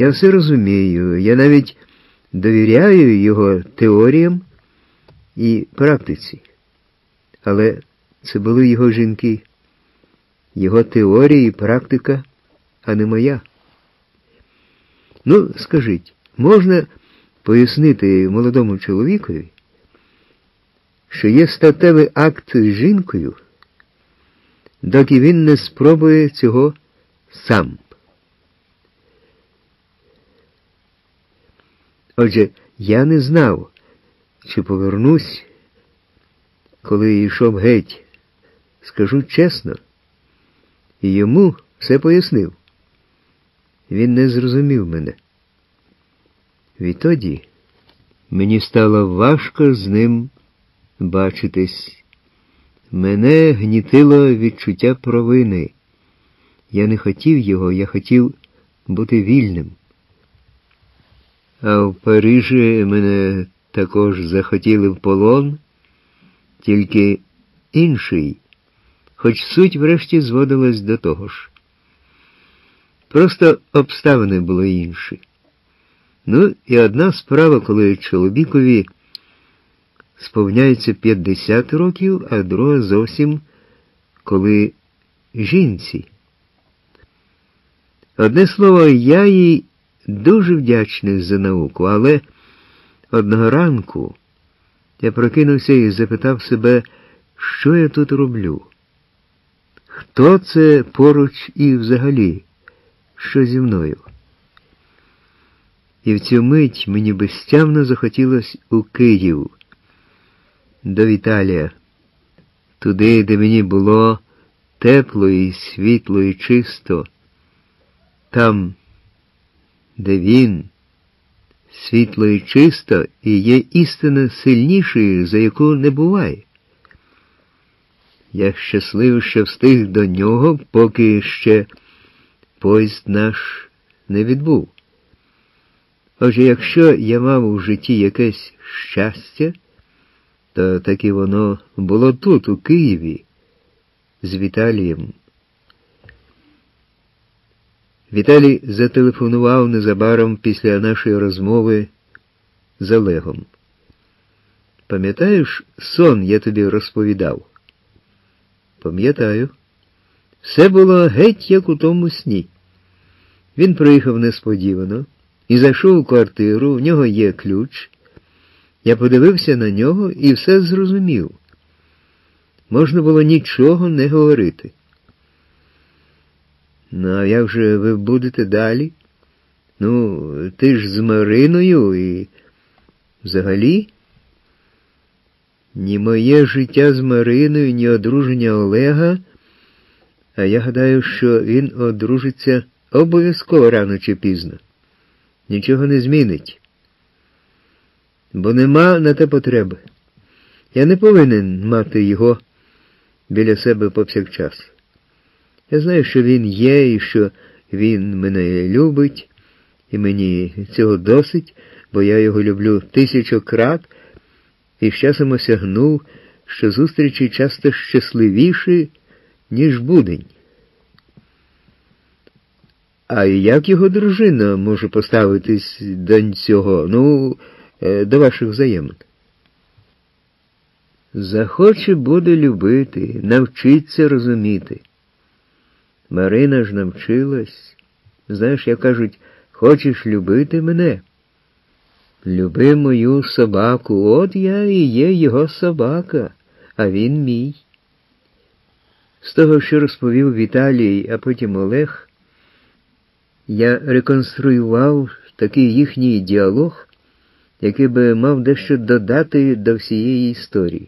Я все розумію, я навіть довіряю його теоріям і практиці. Але це були його жінки, його теорії і практика, а не моя. Ну, скажіть, можна пояснити молодому чоловікові, що є статевий акт з жінкою, доки він не спробує цього сам? Отже, я не знав, чи повернусь, коли йшов геть. Скажу чесно, і йому все пояснив. Він не зрозумів мене. Відтоді мені стало важко з ним бачитись. Мене гнітило відчуття провини. Я не хотів його, я хотів бути вільним. А в Парижі мене також захотіли в полон, тільки інший, хоч суть врешті зводилась до того ж. Просто обставини були інші. Ну, і одна справа, коли чоловікові сповняється 50 років, а друга зовсім, коли жінці. Одне слово, я їй дуже вдячний за науку, але одного ранку я прокинувся і запитав себе, що я тут роблю? Хто це поруч і взагалі? Що зі мною? І в цю мить мені безтямно захотілось у Київ, до Віталія, туди, де мені було тепло і світло і чисто, там, де він, світло і чисто, і є істина сильнішою, за яку не буває. Я щасливий, що встиг до нього, поки ще поїзд наш не відбув. Отже, якщо я мав у житті якесь щастя, то таки воно було тут, у Києві, з Віталієм. Віталій зателефонував незабаром після нашої розмови з Олегом. Пам'ятаєш, сон я тобі розповідав? Пам'ятаю. Все було геть як у тому сні. Він приїхав несподівано і зайшов у квартиру, в нього є ключ. Я подивився на нього і все зрозумів. Можна було нічого не говорити. Ну, а як же ви будете далі? Ну, ти ж з Мариною і взагалі? Ні моє життя з Мариною, ні одруження Олега, а я гадаю, що він одружиться обов'язково рано чи пізно. Нічого не змінить. Бо нема на те потреби. Я не повинен мати його біля себе повсякчас. Я знаю, що він є і що він мене любить, і мені цього досить, бо я його люблю 1000 крат, і з часом осягнув, що зустрічі часто щасливіші, ніж будень. А як його дружина може поставитись до цього, до ваших взаємин? Захоче, буде любити, навчиться розуміти. Марина ж навчилась. Знаєш, як кажуть, хочеш любити мене? Люби мою собаку, от я і є його собака, а він мій. З того, що розповів Віталій, а потім Олег, я реконструював такий їхній діалог, який би мав дещо додати до всієї історії.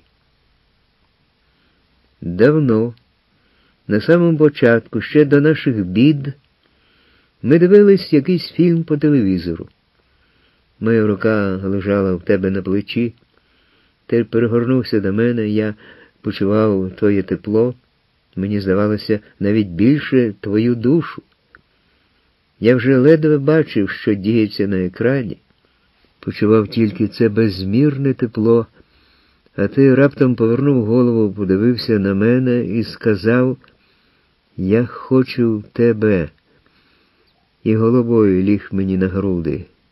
Давно, на самому початку, ще до наших бід, ми дивились якийсь фільм по телевізору. Моя рука лежала в тебе на плечі. Ти перегорнувся до мене, я почував твоє тепло, мені здавалося навіть більше твою душу. Я вже ледве бачив, що діється на екрані, почував тільки це безмірне тепло, а ти раптом повернув голову, подивився на мене і сказав: «Я хочу тебе». і головою ліг мені на груди.